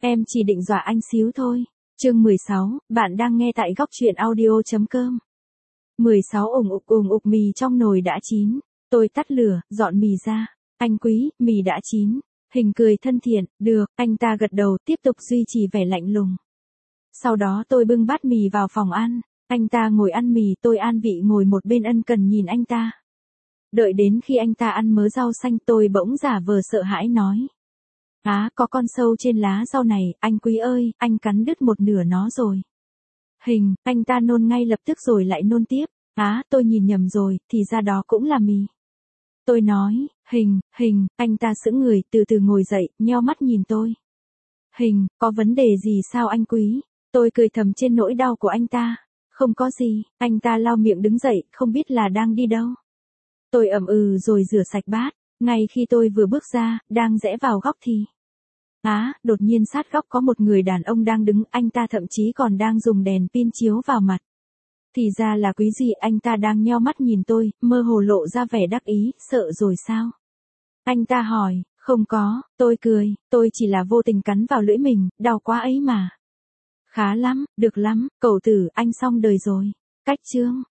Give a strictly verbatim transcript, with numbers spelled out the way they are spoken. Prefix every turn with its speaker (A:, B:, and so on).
A: Em chỉ định dọa anh xíu thôi. Chương mười sáu, bạn đang nghe tại góc truyện audio chấm com. mười sáu ủng ục ủng ục mì trong nồi đã chín. Tôi tắt lửa, dọn mì ra. Anh Quý, mì đã chín. Hình cười thân thiện, được, anh ta gật đầu, tiếp tục duy trì vẻ lạnh lùng. Sau đó tôi bưng bát mì vào phòng ăn. Anh ta ngồi ăn mì, tôi an vị ngồi một bên ân cần nhìn anh ta. Đợi đến khi anh ta ăn mớ rau xanh tôi bỗng giả vờ sợ hãi nói. Á, có con sâu trên lá rau này, anh Quý ơi, anh cắn đứt một nửa nó rồi. Hình, anh ta nôn ngay lập tức rồi lại nôn tiếp. Á, tôi nhìn nhầm rồi, thì ra đó cũng là mì. Tôi nói, Hình, Hình, anh ta sững người, từ từ ngồi dậy, nheo mắt nhìn tôi. Hình, có vấn đề gì sao anh Quý? Tôi cười thầm trên nỗi đau của anh ta. Không có gì, anh ta lau miệng đứng dậy, không biết là đang đi đâu. Tôi ậm ừ rồi rửa sạch bát, ngay khi tôi vừa bước ra, đang rẽ vào góc thì. Á, đột nhiên sát góc có một người đàn ông đang đứng, anh ta thậm chí còn đang dùng đèn pin chiếu vào mặt. Thì ra là Quý gì, anh ta đang nheo mắt nhìn tôi, mơ hồ lộ ra vẻ đắc ý, sợ rồi sao? Anh ta hỏi, không có, tôi cười, tôi chỉ là vô tình cắn vào lưỡi mình, đau quá ấy mà. Khá lắm, được lắm, cậu tử, anh xong đời rồi. Cách chương.